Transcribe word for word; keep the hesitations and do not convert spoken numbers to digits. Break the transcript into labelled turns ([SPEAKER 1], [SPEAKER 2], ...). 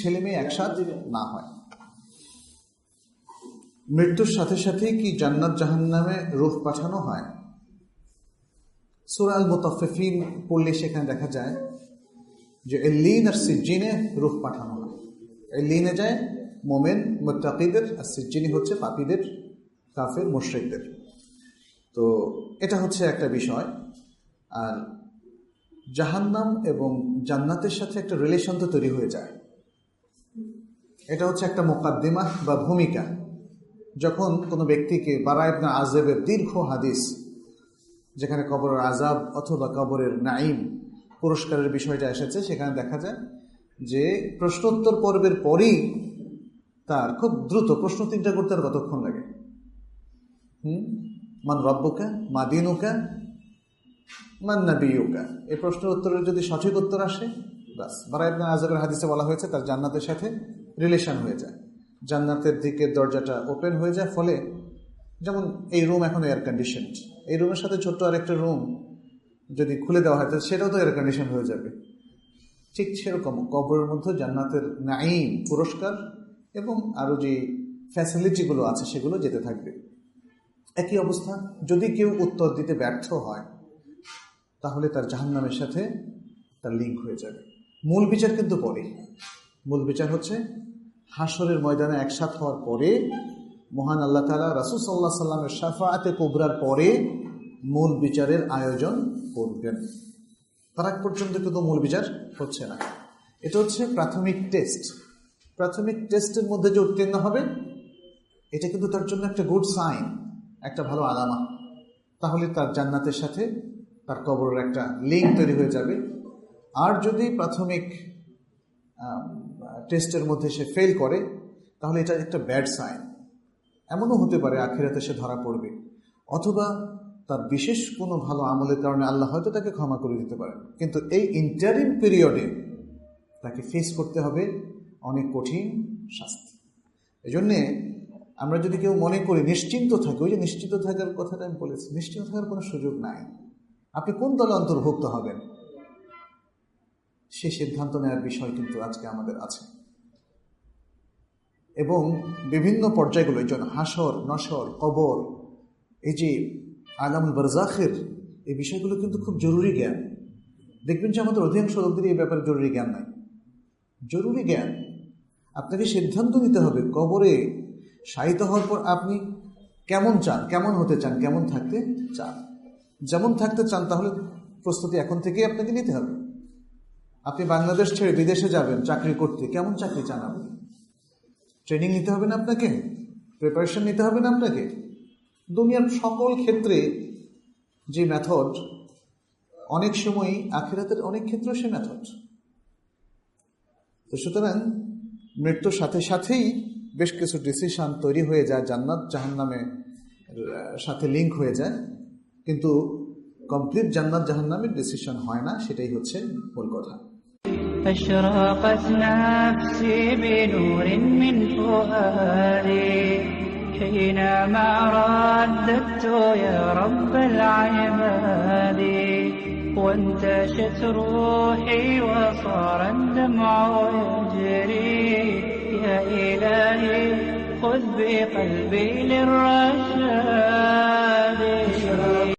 [SPEAKER 1] ছেলে মেয়ে একসাথে না হয়। মৃত্যুর সাথে সাথে কি জান্নাত জাহান্নামে রূহ পাঠানো হয়? সূরা আল মুতাফফিফিন পড়লে সেখানে দেখা যায় যে এল্লিন আর সিজ্জিনে রূহ পাঠানো হয়। এল্লিনে যায় মোমেন মুত্তাকিদের, আর সিজ্জিনে হচ্ছে পাপীদের, কাফের মুশরিকদের। তো এটা হচ্ছে একটা বিষয়। আর জাহান্নাম এবং জান্নাতের সাথে একটা রিলেশন তো তৈরি হয়ে যায়। এটা হচ্ছে একটা মুকাদ্দিমা বা ভূমিকা। যখন কোনো ব্যক্তিকে বারা ইবনে আযিবের দীর্ঘ হাদিস, যেখানে কবরের আযাব অথবা কবরের নাঈম পুরস্কারের বিষয়টা এসেছে, সেখানে দেখা যায় যে প্রশ্নোত্তর পর্বের পরই তার খুব দ্রুত প্রশ্ন তিনটা করতে আর কতক্ষণ লাগে? হুম মান রব্বুকা, মা দীনুকা, মান নাবিয়ুকা। এই প্রশ্নের উত্তরের যদি সঠিক উত্তর আসে, বাস বারা ইবনে আযিবের হাদিসে বলা হয়েছে তার জান্নাতের সাথে রিলেশন হয়ে যায়, জান্নাতের দিকের দরজাটা ওপেন হয়ে যায়। ফলে যেমন এই রুম এখন এয়ার কন্ডিশন, এই রুমের সাথে ছোট্ট আরেকটা রুম যদি খুলে দেওয়া হয় তাহলে সেটাও তো এয়ার কন্ডিশন হয়ে যাবে। ঠিক সেরকম কবরের মধ্যে জান্নাতের নাঈম পুরস্কার এবং আরো যে ফ্যাসিলিটিগুলো আছে সেগুলো যেতে থাকবে। একই অবস্থা, যদি কেউ উত্তর দিতে ব্যর্থ হয় তাহলে তার জাহান্নামের সাথে তার লিঙ্ক হয়ে যাবে। মূল বিচার কিন্তু পরে, মূল বিচার হচ্ছে হাসরের ময়দানে একসাথ হওয়ার পরে, মহান আল্লাহ তাআলা রাসূল সাল্লাল্লাহু আলাইহি ওয়াসাল্লামের শাফাআতে কুবরার পরে মূল বিচারের আয়োজন করবেন। তার আগ পর্যন্ত কিন্তু মূল বিচার হচ্ছে না। এটা হচ্ছে প্রাথমিক টেস্ট। প্রাথমিক টেস্টের মধ্যে যে উত্তীর্ণ হবে, এটা কিন্তু তার জন্য একটা গুড সাইন, একটা ভালো আলামা। তাহলে তার জান্নাতের সাথে তার কবরের একটা লিঙ্ক তৈরি হয়ে যাবে। আর যদি প্রাথমিক টেস্টের মধ্যে সে ফেল করে, তাহলে এটা একটা ব্যাড সাইন। এমনও হতে পারে আখিরাতে সে ধরা পড়বে, অথবা তার বিশেষ কোনো ভালো আমলের কারণে আল্লাহ হয়তো তাকে ক্ষমা করে দিতে পারেন। কিন্তু এই ইন্টারিম পিরিয়ডে তাকে ফেস করতে হবে অনেক কঠিন শাস্তি। এই জন্যে আমরা যদি কেউ মনে করি নিশ্চিন্ত থাকি, ওই যে নিশ্চিন্ত থাকার কথাটা আমি বলেছি, নিশ্চিন্ত থাকার কোনো সুযোগ নাই। আপনি কোন দলে অন্তর্ভুক্ত হবেন সে সিদ্ধান্ত নেওয়ার বিষয় কিন্তু আজকে আমাদের আছে। এবং বিভিন্ন পর্যায়গুলো, এই জন্য হাসর, নসর, কবর, এই যে আলামুল বারজাখের এই বিষয়গুলো কিন্তু খুব জরুরি জ্ঞান। দেখবেন যে আমাদের অধিকাংশ লোকদের এই ব্যাপারে জরুরি জ্ঞান নাই। জরুরি জ্ঞান। আপনাকে সিদ্ধান্ত নিতে হবে কবরে শায়িত হওয়ার পর আপনি কেমন চান, কেমন হতে চান, কেমন থাকতে চান। যেমন থাকতে চান তাহলে প্রস্তুতি এখন থেকেই আপনাকে নিতে হবে। আপনি বাংলাদেশ ছেড়ে বিদেশে যাবেন চাকরি করতে, কেমন চাকরি চান আপনি? ট্রেনিং নিতে হবে না আপনাকে? প্রিপারেশন নিতে হবে না আপনাকে? দুনিয়ার সকল ক্ষেত্রে যে মেথড, অনেক সময় আখিরাতের অনেক ক্ষেত্রে সে মেথড। তো সুতরাং মৃত্যুর সাথে সাথেই বেশ কিছু ডিসিশন তৈরি হয়ে যায়, জান্নাত জাহান্নামে সাথে লিঙ্ক হয়ে যায়, কিন্তু কমপ্লিট জান্নাত জাহান্নামের ডিসিশন হয় না। সেটাই হচ্ছে মূল কথা।
[SPEAKER 2] أشرقت نفسي بنور من فؤادي حينما رددت يا رب العباد وانتشت روحي وصار الدمع يجري يا إلهي خذ بقلبي للرشاد.